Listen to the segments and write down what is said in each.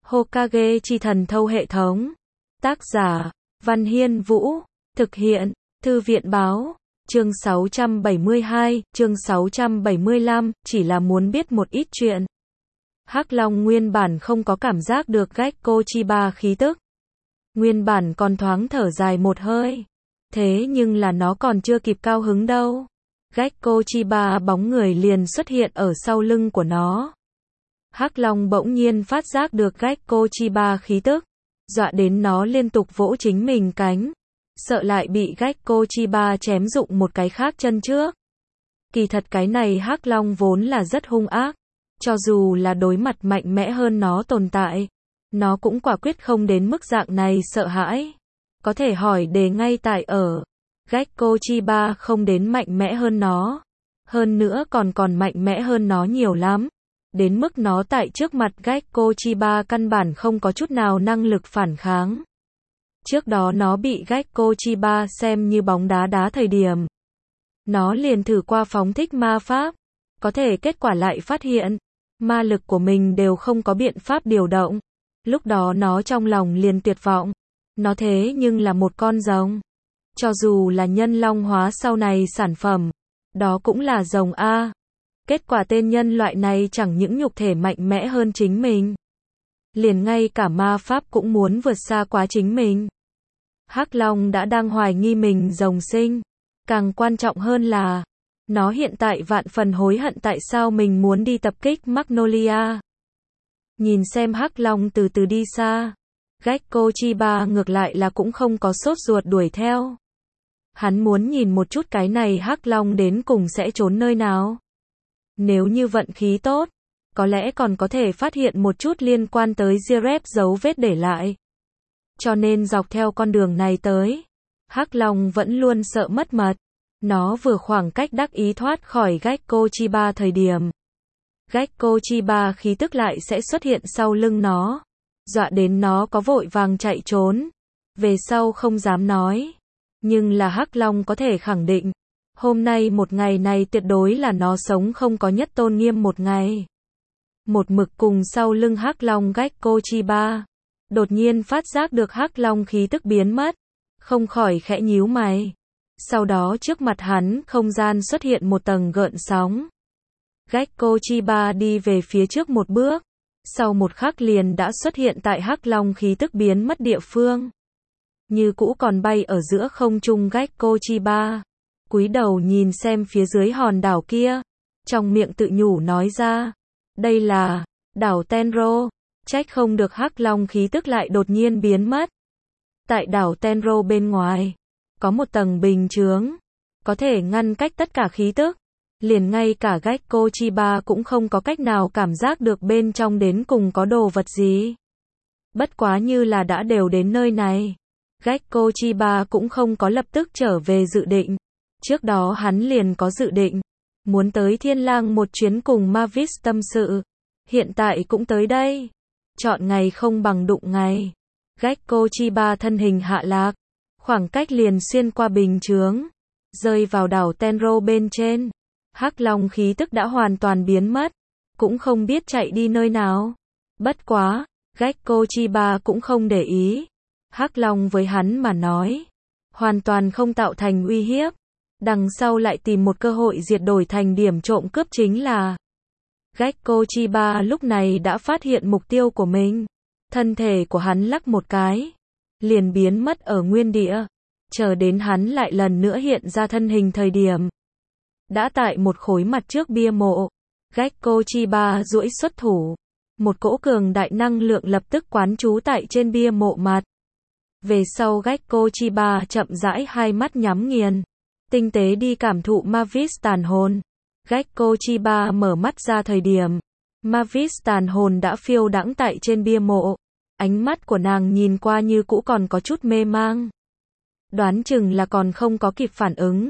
Hokage chi thần thâu hệ thống. Tác giả, Văn Hiên Vũ. Thực hiện, Thư viện báo. Chương 672, chương 675, chỉ là muốn biết một ít chuyện. Hắc Long nguyên bản không có cảm giác được Gekko Chiba khí tức. Nguyên bản còn thoáng thở dài một hơi. Thế nhưng là nó còn chưa kịp cao hứng đâu. Gekko Chiba bóng người liền xuất hiện ở sau lưng của nó. Hắc Long bỗng nhiên phát giác được Gekko Chiba khí tức, dọa đến nó liên tục vỗ chính mình cánh, sợ lại bị Gekko Chiba chém rụng một cái khác chân trước. Kỳ thật cái này Hắc Long vốn là rất hung ác, cho dù là đối mặt mạnh mẽ hơn nó tồn tại, nó cũng quả quyết không đến mức dạng này sợ hãi. Có thể hỏi đề ngay tại ở, Gekko Chiba không đến mạnh mẽ hơn nó, hơn nữa còn mạnh mẽ hơn nó nhiều lắm. Đến mức nó tại trước mặt Gekko Chiba căn bản không có chút nào năng lực phản kháng. Trước đó nó bị Gekko Chiba xem như bóng đá đá thời điểm. Nó liền thử qua phóng thích ma pháp. Có thể kết quả lại phát hiện, ma lực của mình đều không có biện pháp điều động. Lúc đó nó trong lòng liền tuyệt vọng. Nó thế nhưng là một con rồng. Cho dù là nhân long hóa sau này sản phẩm, đó cũng là rồng A. Kết quả tên nhân loại này chẳng những nhục thể mạnh mẽ hơn chính mình, liền ngay cả ma pháp cũng muốn vượt xa quá chính mình. Hắc Long đã đang hoài nghi mình rồng sinh. Càng quan trọng hơn là, nó hiện tại vạn phần hối hận tại sao mình muốn đi tập kích Magnolia. Nhìn xem Hắc Long từ từ đi xa, Gekko Chiba ngược lại là cũng không có sốt ruột đuổi theo. Hắn muốn nhìn một chút cái này Hắc Long đến cùng sẽ trốn nơi nào. Nếu như vận khí tốt, có lẽ còn có thể phát hiện một chút liên quan tới Jirep dấu vết để lại. Cho nên dọc theo con đường này tới, Hắc Long vẫn luôn sợ mất mật. Nó vừa khoảng cách đắc ý thoát khỏi Gekko Chiba thời điểm, Gekko Chiba khí tức lại sẽ xuất hiện sau lưng nó, dọa đến nó có vội vàng chạy trốn. Về sau không dám nói, nhưng là Hắc Long có thể khẳng định, hôm nay một ngày này tuyệt đối là nó sống không có nhất tôn nghiêm một ngày. Một mực cùng sau lưng Hắc Long Gekko Chiba, đột nhiên phát giác được Hắc Long khí tức biến mất, không khỏi khẽ nhíu mày. Sau đó trước mặt hắn không gian xuất hiện một tầng gợn sóng. Gekko Chiba đi về phía trước một bước, sau một khắc liền đã xuất hiện tại Hắc Long khí tức biến mất địa phương. Như cũ còn bay ở giữa không trung Gekko Chiba, cúi đầu nhìn xem phía dưới hòn đảo kia, trong miệng tự nhủ nói ra, đây là đảo Tenro. Trách không được Hắc Long khí tức lại đột nhiên biến mất. Tại đảo Tenro bên ngoài, có một tầng bình chướng, có thể ngăn cách tất cả khí tức. Liền ngay cả Gekko Chiba cũng không có cách nào cảm giác được bên trong đến cùng có đồ vật gì. Bất quá như là đã đều đến nơi này, Gekko Chiba cũng không có lập tức trở về dự định. Trước đó hắn liền có dự định, muốn tới Thiên Lang một chuyến cùng Mavis tâm sự. Hiện tại cũng tới đây. Chọn ngày không bằng đụng ngày. Gekko Chiba thân hình hạ lạc, khoảng cách liền xuyên qua bình chướng, rơi vào đảo Tenro bên trên. Hắc Long khí tức đã hoàn toàn biến mất, cũng không biết chạy đi nơi nào. Bất quá, Gekko Chiba cũng không để ý. Hắc Long với hắn mà nói, hoàn toàn không tạo thành uy hiếp. Đằng sau lại tìm một cơ hội diệt đổi thành điểm trộm cướp chính là. Gekko Chiba lúc này đã phát hiện mục tiêu của mình. Thân thể của hắn lắc một cái, liền biến mất ở nguyên địa. Chờ đến hắn lại lần nữa hiện ra thân hình thời điểm, đã tại một khối mặt trước bia mộ. Gekko Chiba duỗi xuất thủ, một cỗ cường đại năng lượng lập tức quán trú tại trên bia mộ mặt. Về sau Gekko Chiba chậm rãi hai mắt nhắm nghiền, tinh tế đi cảm thụ Mavis tàn hồn. Gekko Chiba mở mắt ra thời điểm, Mavis tàn hồn đã phiêu đãng tại trên bia mộ. Ánh mắt của nàng nhìn qua như cũ còn có chút mê mang. Đoán chừng là còn không có kịp phản ứng.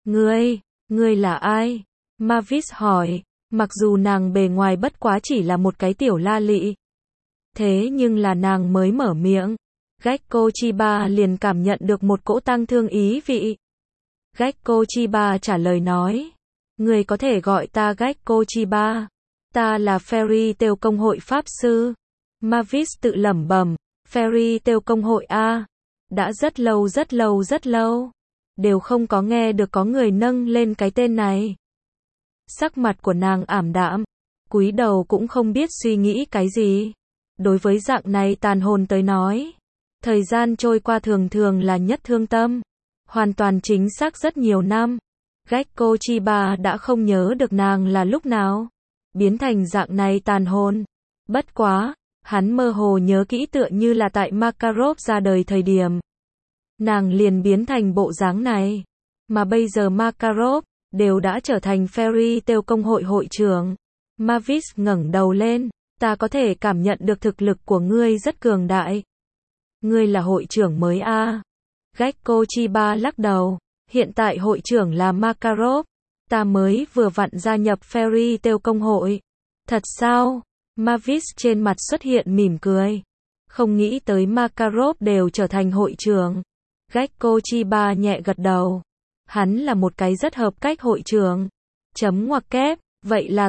Ngươi là ai? Mavis hỏi, mặc dù nàng bề ngoài bất quá chỉ là một cái tiểu la lị. Thế nhưng là nàng mới mở miệng, Gekko Chiba liền cảm nhận được một cỗ tăng thương ý vị. Gekko Chiba trả lời nói, người có thể gọi ta Gekko Chiba. Ta là Fairy Tail công hội pháp sư. Mavis tự lẩm bẩm, Fairy Tail công hội a, đã rất lâu, đều không có nghe được có người nâng lên cái tên này. Sắc mặt của nàng ảm đạm, cúi đầu cũng không biết suy nghĩ cái gì. Đối với dạng này tàn hồn tới nói, thời gian trôi qua thường thường là nhất thương tâm. Hoàn toàn chính xác rất nhiều năm, Gekko Chiba đã không nhớ được nàng là lúc nào biến thành dạng này tàn hồn. Bất quá, hắn mơ hồ nhớ kỹ tựa như là tại Makarov ra đời thời điểm, nàng liền biến thành bộ dáng này. Mà bây giờ Makarov đều đã trở thành Fairy Tail công hội hội trưởng. Mavis ngẩng đầu lên, ta có thể cảm nhận được thực lực của ngươi rất cường đại. Ngươi là hội trưởng mới a? Gekko Chiba lắc đầu, hiện tại hội trưởng là Makarov, ta mới vừa vặn gia nhập Fairy Tail công hội. Thật sao? Mavis trên mặt xuất hiện mỉm cười. Không nghĩ tới Makarov đều trở thành hội trưởng. Gekko Chiba nhẹ gật đầu. Hắn là một cái rất hợp cách hội trưởng. Chấm ngoặc kép, vậy là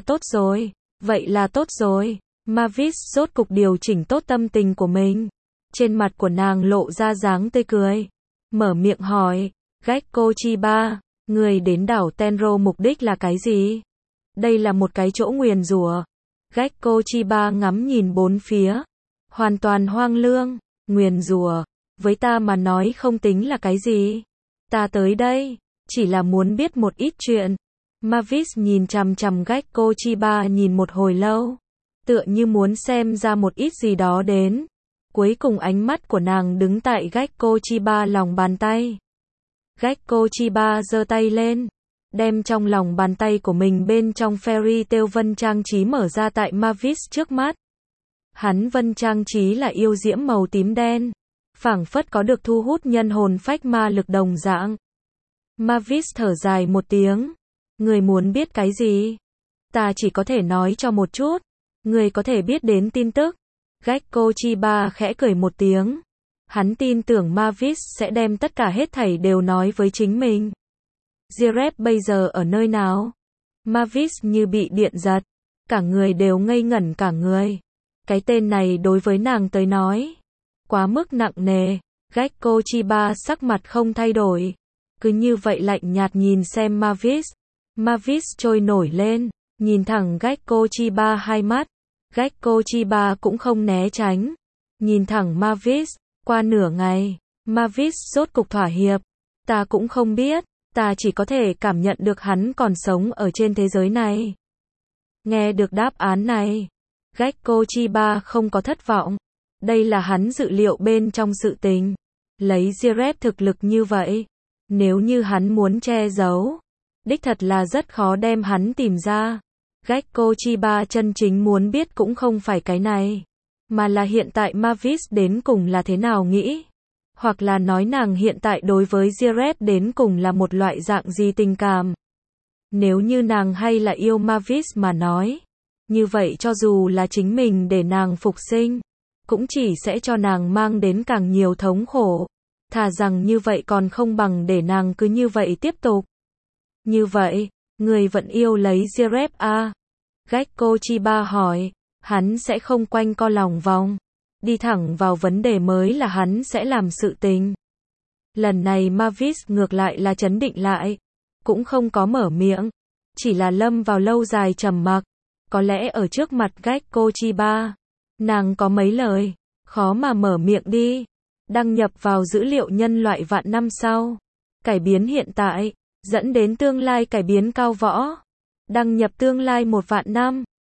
tốt rồi. Mavis rốt cục điều chỉnh tốt tâm tình của mình. Trên mặt của nàng lộ ra dáng tươi cười. Mở miệng hỏi, Gekko Chiba, người đến đảo Tenro mục đích là cái gì? Đây là một cái chỗ nguyền rủa. Gekko Chiba ngắm nhìn bốn phía. Hoàn toàn hoang lương, nguyền rủa, với ta mà nói không tính là cái gì. Ta tới đây, chỉ là muốn biết một ít chuyện. Mavis nhìn chằm chằm Gekko Chiba nhìn một hồi lâu, tựa như muốn xem ra một ít gì đó đến. Cuối cùng ánh mắt của nàng đứng tại Gekko Chiba lòng bàn tay. Gekko Chiba giơ tay lên, đem trong lòng bàn tay của mình bên trong Fairy Tail vân trang trí mở ra tại Mavis trước mắt. Hắn vân trang trí là yêu diễm màu tím đen, phảng phất có được thu hút nhân hồn phách ma lực đồng dạng. Mavis thở dài một tiếng, người muốn biết cái gì? Ta chỉ có thể nói cho một chút, người có thể biết đến tin tức. Gekko Chiba khẽ cười một tiếng. Hắn tin tưởng Mavis sẽ đem tất cả hết thảy đều nói với chính mình. Zirep bây giờ ở nơi nào? Mavis như bị điện giật, cả người đều ngây ngẩn cả người. Cái tên này đối với nàng tới nói quá mức nặng nề. Gekko Chiba sắc mặt không thay đổi, cứ như vậy lạnh nhạt nhìn xem Mavis. Mavis trôi nổi lên, nhìn thẳng Gekko Chiba hai mắt. Gekko Chiba cũng không né tránh, nhìn thẳng Mavis. Qua nửa ngày, Mavis rốt cục thỏa hiệp. Ta cũng không biết, ta chỉ có thể cảm nhận được hắn còn sống ở trên thế giới này. Nghe được đáp án này, Gekko Chiba không có thất vọng. Đây là hắn dự liệu bên trong sự tình. Lấy Zirep thực lực như vậy, nếu như hắn muốn che giấu, đích thật là rất khó đem hắn tìm ra. Gekko Chiba chân chính muốn biết cũng không phải cái này, mà là hiện tại Mavis đến cùng là thế nào nghĩ. Hoặc là nói nàng hiện tại đối với Zirep đến cùng là một loại dạng gì tình cảm. Nếu như nàng hay là yêu Mavis mà nói, như vậy cho dù là chính mình để nàng phục sinh, cũng chỉ sẽ cho nàng mang đến càng nhiều thống khổ. Thà rằng như vậy còn không bằng để nàng cứ như vậy tiếp tục. Như vậy, người vẫn yêu lấy Zirep a? Gekko Chiba hỏi. Hắn sẽ không quanh co lòng vòng, đi thẳng vào vấn đề mới là hắn sẽ làm sự tình. Lần này Mavis ngược lại là trấn định lại, cũng không có mở miệng, chỉ là lâm vào lâu dài trầm mặc. Có lẽ ở trước mặt Gekko Chiba, nàng có mấy lời khó mà mở miệng đi. Đăng nhập vào dữ liệu nhân loại vạn năm sau, cải biến hiện tại, dẫn đến tương lai cải biến cao võ. Đăng nhập tương lai 1 vạn năm.